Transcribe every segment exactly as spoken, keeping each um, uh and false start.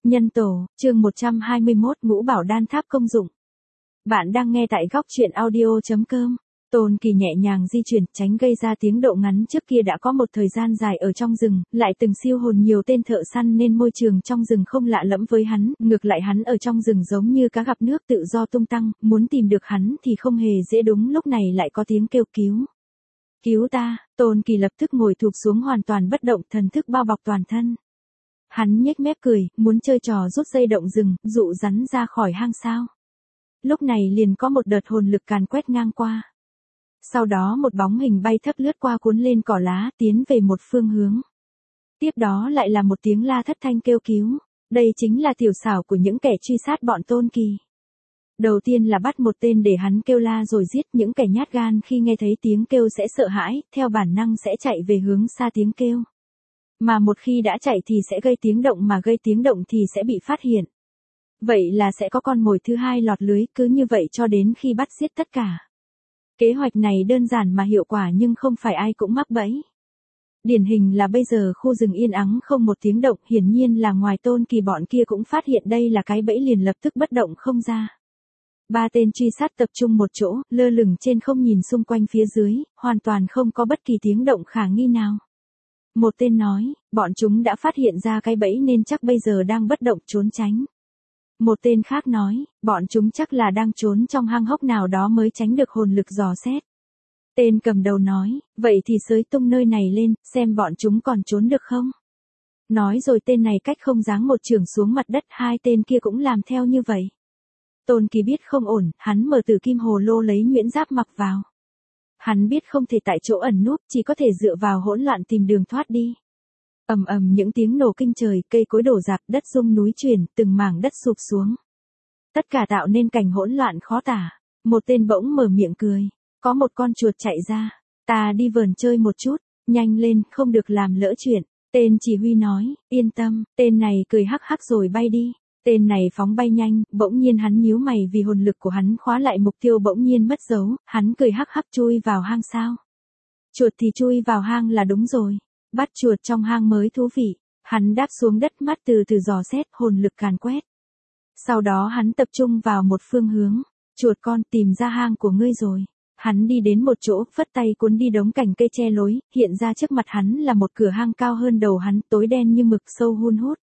Nhân tổ, chương một trăm hai mươi mốt ngũ bảo đan tháp công dụng. Bạn đang nghe tại góc truyện audio.com. Tôn Kỳ nhẹ nhàng di chuyển, tránh gây ra tiếng động ngắn trước kia đã có một thời gian dài ở trong rừng, lại từng siêu hồn nhiều tên thợ săn nên môi trường trong rừng không lạ lẫm với hắn, ngược lại hắn ở trong rừng giống như cá gặp nước tự do tung tăng, muốn tìm được hắn thì không hề dễ. Đúng lúc này lại có tiếng kêu cứu. Cứu ta, Tôn Kỳ lập tức ngồi thụp xuống hoàn toàn bất động, thần thức bao bọc toàn thân. Hắn nhếch mép cười, muốn chơi trò rút dây động rừng, dụ rắn ra khỏi hang sao. Lúc này liền có một đợt hồn lực càn quét ngang qua. Sau đó một bóng hình bay thấp lướt qua cuốn lên cỏ lá, tiến về một phương hướng. Tiếp đó lại là một tiếng la thất thanh kêu cứu. Đây chính là tiểu xảo của những kẻ truy sát bọn Tôn Kỳ. Đầu tiên là bắt một tên để hắn kêu la rồi giết. Những kẻ nhát gan khi nghe thấy tiếng kêu sẽ sợ hãi, theo bản năng sẽ chạy về hướng xa tiếng kêu. Mà một khi đã chạy thì sẽ gây tiếng động, mà gây tiếng động thì sẽ bị phát hiện. Vậy là sẽ có con mồi thứ hai lọt lưới, cứ như vậy cho đến khi bắt giết tất cả. Kế hoạch này đơn giản mà hiệu quả, nhưng không phải ai cũng mắc bẫy. Điển hình là bây giờ khu rừng yên ắng không một tiếng động, hiển nhiên là ngoài Tôn Kỳ bọn kia cũng phát hiện đây là cái bẫy liền lập tức bất động không ra. Ba tên truy sát tập trung một chỗ, lơ lửng trên không nhìn xung quanh phía dưới, hoàn toàn không có bất kỳ tiếng động khả nghi nào. Một tên nói, bọn chúng đã phát hiện ra cái bẫy nên chắc bây giờ đang bất động trốn tránh. Một tên khác nói, bọn chúng chắc là đang trốn trong hang hốc nào đó mới tránh được hồn lực dò xét. Tên cầm đầu nói, vậy thì xới tung nơi này lên, xem bọn chúng còn trốn được không. Nói rồi tên này cách không giáng một chưởng xuống mặt đất, hai tên kia cũng làm theo như vậy. Tôn Kỳ biết không ổn, hắn mở tử kim hồ lô lấy nhuyễn giáp mặc vào. Hắn biết không thể tại chỗ ẩn núp, chỉ có thể dựa vào hỗn loạn tìm đường thoát đi. Ầm ầm những tiếng nổ kinh trời, cây cối đổ rạp, đất rung núi chuyển, từng mảng đất sụp xuống. Tất cả tạo nên cảnh hỗn loạn khó tả. Một tên bỗng mở miệng cười. Có một con chuột chạy ra. Ta đi vườn chơi một chút, nhanh lên, không được làm lỡ chuyện. Tên chỉ huy nói, yên tâm, tên này cười hắc hắc rồi bay đi. Tên này phóng bay nhanh, bỗng nhiên hắn nhíu mày vì hồn lực của hắn khóa lại mục tiêu bỗng nhiên mất dấu, hắn cười hắc hắc chui vào hang sao. Chuột thì chui vào hang là đúng rồi, bắt chuột trong hang mới thú vị. Hắn đáp xuống đất, mắt từ từ dò xét, hồn lực càn quét. Sau đó hắn tập trung vào một phương hướng, chuột con tìm ra hang của ngươi rồi. Hắn đi đến một chỗ, phất tay cuốn đi đống cành cây che lối, hiện ra trước mặt hắn là một cửa hang cao hơn đầu hắn, tối đen như mực, sâu hun hút.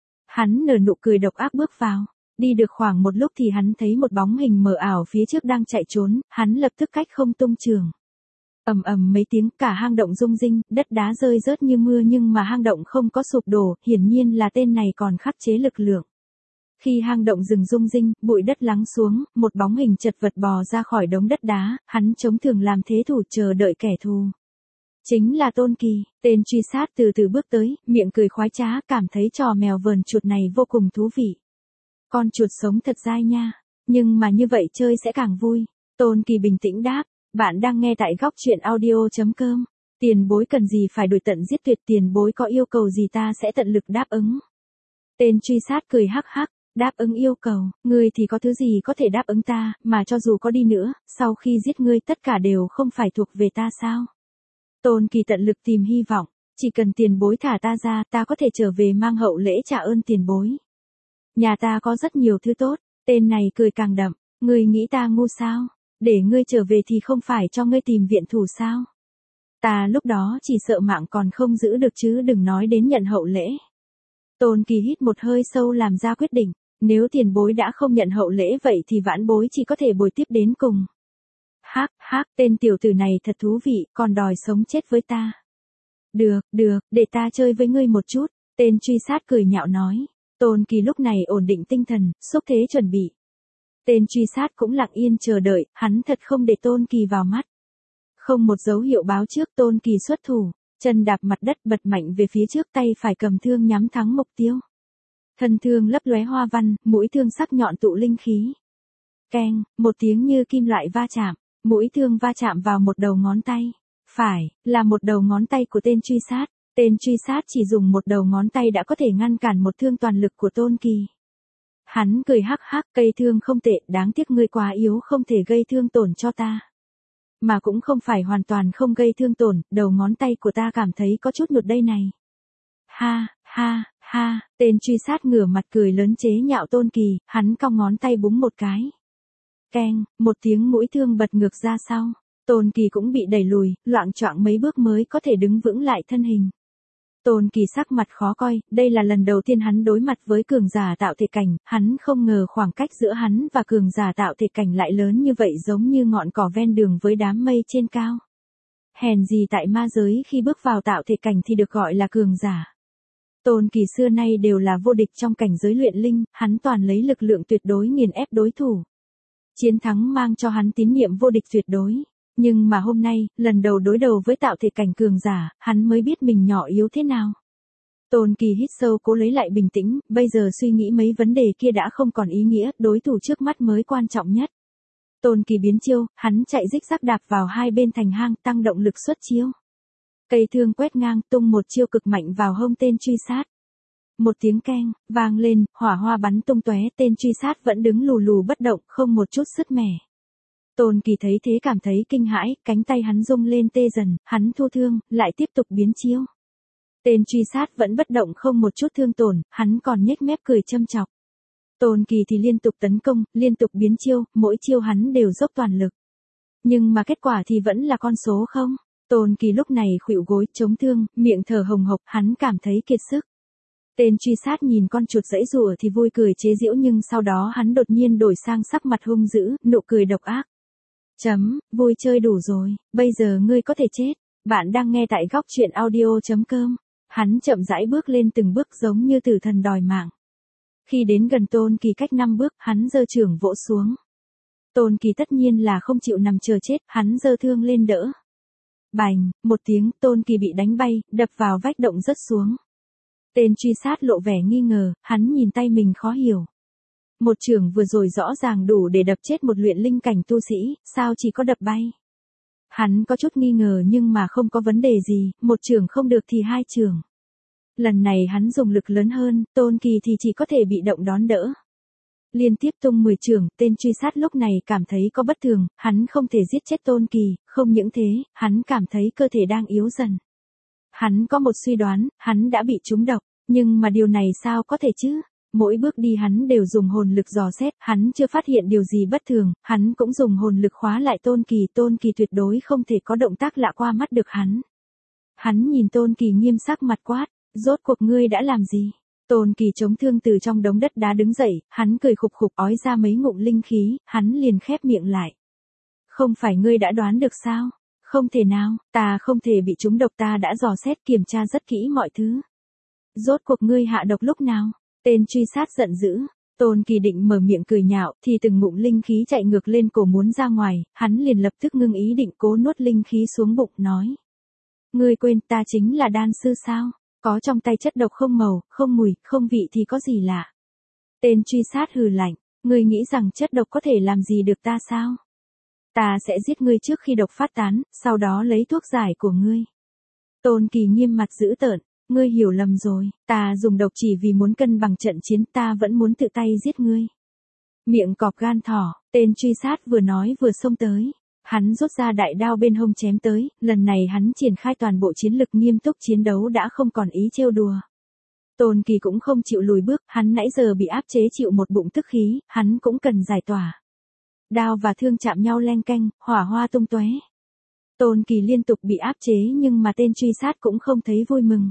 Hắn nở nụ cười độc ác bước vào. Đi được khoảng một lúc thì hắn thấy một bóng hình mờ ảo phía trước đang chạy trốn, hắn lập tức cách không tung trường. Ầm ầm mấy tiếng, cả hang động rung rinh, đất đá rơi rớt như mưa, nhưng mà hang động không có sụp đổ, hiển nhiên là tên này còn khắc chế lực lượng. Khi hang động dừng rung rinh, bụi đất lắng xuống, một bóng hình chật vật bò ra khỏi đống đất đá, hắn chống thường làm thế thủ chờ đợi kẻ thù. Chính là Tôn Kỳ. Tên truy sát từ từ bước tới, miệng cười khoái trá, cảm thấy trò mèo vờn chuột này vô cùng thú vị. Con chuột sống thật dai nha, nhưng mà như vậy chơi sẽ càng vui. Tôn Kỳ bình tĩnh đáp, bạn đang nghe tại góc truyện audio.com. Tiền bối cần gì phải đuổi tận giết tuyệt, tiền bối có yêu cầu gì ta sẽ tận lực đáp ứng. Tên truy sát cười hắc hắc, đáp ứng yêu cầu, ngươi thì có thứ gì có thể đáp ứng ta, mà cho dù có đi nữa, sau khi giết ngươi tất cả đều không phải thuộc về ta sao? Tôn Kỳ tận lực tìm hy vọng, chỉ cần tiền bối thả ta ra, ta có thể trở về mang hậu lễ trả ơn tiền bối. Nhà ta có rất nhiều thứ tốt. Tên này cười càng đậm, ngươi nghĩ ta ngu sao? Để ngươi trở về thì không phải cho ngươi tìm viện thủ sao? Ta lúc đó chỉ sợ mạng còn không giữ được chứ đừng nói đến nhận hậu lễ. Tôn Kỳ hít một hơi sâu làm ra quyết định, nếu tiền bối đã không nhận hậu lễ vậy thì vãn bối chỉ có thể bồi tiếp đến cùng. Hắc, hắc, tên tiểu tử này thật thú vị, còn đòi sống chết với ta. Được, được, để ta chơi với ngươi một chút, tên truy sát cười nhạo nói. Tôn Kỳ lúc này ổn định tinh thần, xúc thế chuẩn bị. Tên truy sát cũng lặng yên chờ đợi, hắn thật không để Tôn Kỳ vào mắt. Không một dấu hiệu báo trước, Tôn Kỳ xuất thủ, chân đạp mặt đất bật mạnh về phía trước, tay phải cầm thương nhắm thẳng mục tiêu. Thân thương lấp lóe hoa văn, mũi thương sắc nhọn tụ linh khí. Keng, một tiếng như kim loại va chạm. Mũi thương va chạm vào một đầu ngón tay. Phải, là một đầu ngón tay của tên truy sát. Tên truy sát chỉ dùng một đầu ngón tay đã có thể ngăn cản một thương toàn lực của Tôn Kỳ. Hắn cười hắc hắc, cây thương không tệ, đáng tiếc ngươi quá yếu không thể gây thương tổn cho ta. Mà cũng không phải hoàn toàn không gây thương tổn, đầu ngón tay của ta cảm thấy có chút nhột đây này. Ha, ha, Ha, tên truy sát ngửa mặt cười lớn chế nhạo Tôn Kỳ, hắn cong ngón tay búng một cái. Keng, một tiếng mũi thương bật ngược ra sau. Tôn Kỳ cũng bị đẩy lùi, loạng choạng mấy bước mới có thể đứng vững lại thân hình. Tôn Kỳ sắc mặt khó coi, đây là lần đầu tiên hắn đối mặt với cường giả tạo thể cảnh, hắn không ngờ khoảng cách giữa hắn và cường giả tạo thể cảnh lại lớn như vậy, giống như ngọn cỏ ven đường với đám mây trên cao. Hèn gì tại ma giới khi bước vào tạo thể cảnh thì được gọi là cường giả. Tôn Kỳ xưa nay đều là vô địch trong cảnh giới luyện linh, hắn toàn lấy lực lượng tuyệt đối nghiền ép đối thủ. Chiến thắng mang cho hắn tín nhiệm vô địch tuyệt đối. Nhưng mà hôm nay, lần đầu đối đầu với tạo thể cảnh cường giả, hắn mới biết mình nhỏ yếu thế nào. Tôn Kỳ hít sâu cố lấy lại bình tĩnh, bây giờ suy nghĩ mấy vấn đề kia đã không còn ý nghĩa, đối thủ trước mắt mới quan trọng nhất. Tôn Kỳ biến chiêu, hắn chạy rích rắc đạp vào hai bên thành hang, tăng động lực xuất chiêu. Cây thương quét ngang, tung một chiêu cực mạnh vào hông tên truy sát. Một tiếng keng, vang lên, hỏa hoa bắn tung tóe, tên truy sát vẫn đứng lù lù bất động, không một chút sứt mẻ. Tôn Kỳ thấy thế cảm thấy kinh hãi, cánh tay hắn rung lên tê dần, hắn thu thương, lại tiếp tục biến chiêu. Tên truy sát vẫn bất động không một chút thương tổn, hắn còn nhếch mép cười châm chọc. Tôn Kỳ thì liên tục tấn công, liên tục biến chiêu, mỗi chiêu hắn đều dốc toàn lực. Nhưng mà kết quả thì vẫn là con số không. Tôn Kỳ lúc này khuỵu gối, chống thương, miệng thở hồng hộc, hắn cảm thấy kiệt sức. Tên truy sát nhìn con chuột giãy giụa thì vui cười chế giễu, nhưng sau đó hắn đột nhiên đổi sang sắc mặt hung dữ, nụ cười độc ác. Chấm, vui chơi đủ rồi, bây giờ ngươi có thể chết. Bạn đang nghe tại góc truyện audio.com. Hắn chậm rãi bước lên từng bước giống như tử thần đòi mạng. Khi đến gần Tôn Kỳ cách năm bước, hắn giơ chưởng vỗ xuống. Tôn Kỳ tất nhiên là không chịu nằm chờ chết, hắn giơ thương lên đỡ. Bành, một tiếng, Tôn Kỳ bị đánh bay, đập vào vách động rớt xuống. Tên truy sát lộ vẻ nghi ngờ, hắn nhìn tay mình khó hiểu. Một chưởng vừa rồi rõ ràng đủ để đập chết một luyện linh cảnh tu sĩ, sao chỉ có đập bay. Hắn có chút nghi ngờ nhưng mà không có vấn đề gì, một chưởng không được thì hai chưởng. Lần này hắn dùng lực lớn hơn, Tôn Kỳ thì chỉ có thể bị động đón đỡ. Liên tiếp tung mười chưởng, tên truy sát lúc này cảm thấy có bất thường, hắn không thể giết chết Tôn Kỳ, không những thế, hắn cảm thấy cơ thể đang yếu dần. Hắn có một suy đoán, hắn đã bị trúng độc, nhưng mà điều này sao có thể chứ? Mỗi bước đi hắn đều dùng hồn lực dò xét, hắn chưa phát hiện điều gì bất thường, hắn cũng dùng hồn lực khóa lại Tôn Kỳ, Tôn Kỳ tuyệt đối không thể có động tác lạ qua mắt được hắn. Hắn nhìn Tôn Kỳ nghiêm sắc mặt quát, rốt cuộc ngươi đã làm gì? Tôn Kỳ chống thương từ trong đống đất đá đứng dậy, hắn cười khục khục ói ra mấy ngụm linh khí, hắn liền khép miệng lại. Không phải ngươi đã đoán được sao? Không thể nào, ta không thể bị trúng độc, ta đã dò xét kiểm tra rất kỹ mọi thứ. Rốt cuộc ngươi hạ độc lúc nào? Tên truy sát giận dữ. Tôn Kỳ định mở miệng cười nhạo, thì từng ngụm linh khí chạy ngược lên cổ muốn ra ngoài, hắn liền lập tức ngưng ý định cố nuốt linh khí xuống bụng, nói. Ngươi quên ta chính là đan sư sao? Có trong tay chất độc không màu, không mùi, không vị thì có gì lạ? Tên truy sát hừ lạnh, ngươi nghĩ rằng chất độc có thể làm gì được ta sao? Ta sẽ giết ngươi trước khi độc phát tán, sau đó lấy thuốc giải của ngươi. Tôn Kỳ nghiêm mặt dữ tợn, ngươi hiểu lầm rồi, ta dùng độc chỉ vì muốn cân bằng trận chiến, ta vẫn muốn tự tay giết ngươi. Miệng cọp gan thỏ, tên truy sát vừa nói vừa xông tới. Hắn rút ra đại đao bên hông chém tới, lần này hắn triển khai toàn bộ chiến lực, nghiêm túc chiến đấu, đã không còn ý trêu đùa. Tôn Kỳ cũng không chịu lùi bước, hắn nãy giờ bị áp chế chịu một bụng tức khí, hắn cũng cần giải tỏa. Đao và thương chạm nhau leng keng, hỏa hoa tung tóe. Tôn Kỳ liên tục bị áp chế nhưng mà tên truy sát cũng không thấy vui mừng.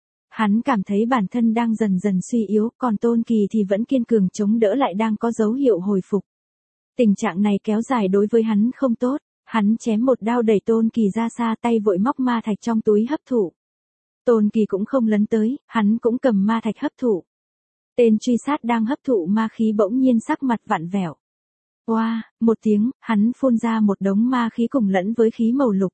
Hắn cảm thấy bản thân đang dần dần suy yếu, còn Tôn Kỳ thì vẫn kiên cường chống đỡ lại, đang có dấu hiệu hồi phục. Tình trạng này kéo dài đối với hắn không tốt, hắn chém một đao đẩy Tôn Kỳ ra xa, tay vội móc ma thạch trong túi hấp thụ. Tôn Kỳ cũng không lấn tới, hắn cũng cầm ma thạch hấp thụ. Tên truy sát đang hấp thụ ma khí bỗng nhiên sắc mặt vặn vẹo. Oa, wow, một tiếng, hắn phun ra một đống ma khí cùng lẫn với khí màu lục.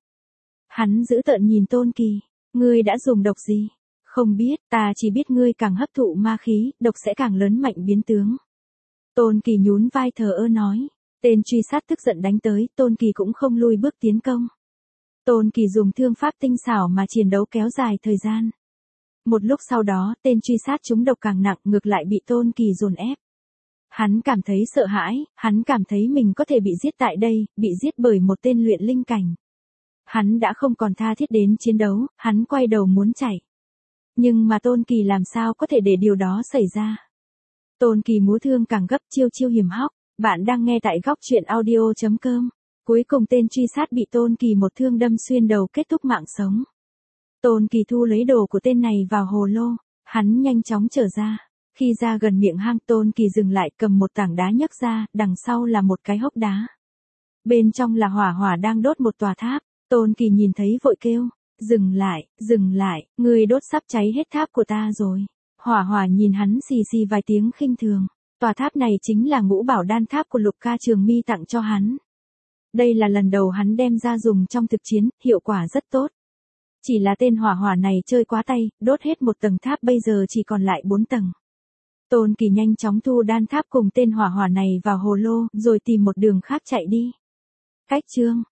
Hắn dữ tợn nhìn Tôn Kỳ, ngươi đã dùng độc gì? Không biết, ta chỉ biết ngươi càng hấp thụ ma khí, độc sẽ càng lớn mạnh biến tướng. Tôn Kỳ nhún vai thờ ơ nói. Tên truy sát tức giận đánh tới, Tôn Kỳ cũng không lui bước tiến công. Tôn Kỳ dùng thương pháp tinh xảo mà chiến đấu kéo dài thời gian. Một lúc sau đó, tên truy sát trúng độc càng nặng, ngược lại bị Tôn Kỳ dồn ép. Hắn cảm thấy sợ hãi, hắn cảm thấy mình có thể bị giết tại đây, bị giết bởi một tên luyện linh cảnh. Hắn đã không còn tha thiết đến chiến đấu, hắn quay đầu muốn chạy. Nhưng mà Tôn Kỳ làm sao có thể để điều đó xảy ra. Tôn Kỳ múa thương càng gấp, chiêu chiêu hiểm hóc. Bạn đang nghe tại góc truyện audio.com. Cuối cùng tên truy sát bị Tôn Kỳ một thương đâm xuyên đầu, kết thúc mạng sống. Tôn Kỳ thu lấy đồ của tên này vào hồ lô, hắn nhanh chóng trở ra. Khi ra gần miệng hang, Tôn Kỳ dừng lại, cầm một tảng đá nhấc ra, đằng sau là một cái hốc đá. Bên trong là hỏa hỏa đang đốt một tòa tháp. Tôn Kỳ nhìn thấy vội kêu, dừng lại, dừng lại, ngươi đốt sắp cháy hết tháp của ta rồi. Hỏa hỏa nhìn hắn xì xì vài tiếng khinh thường. Tòa tháp này chính là ngũ bảo đan tháp của Lục Ca Trường Mi tặng cho hắn. Đây là lần đầu hắn đem ra dùng trong thực chiến, hiệu quả rất tốt. Chỉ là tên hỏa hỏa này chơi quá tay, đốt hết một tầng tháp, bây giờ chỉ còn lại bốn tầng. Tôn Kỳ nhanh chóng thu đan tháp cùng tên hỏa hỏa này vào hồ lô, rồi tìm một đường khác chạy đi. Cách chương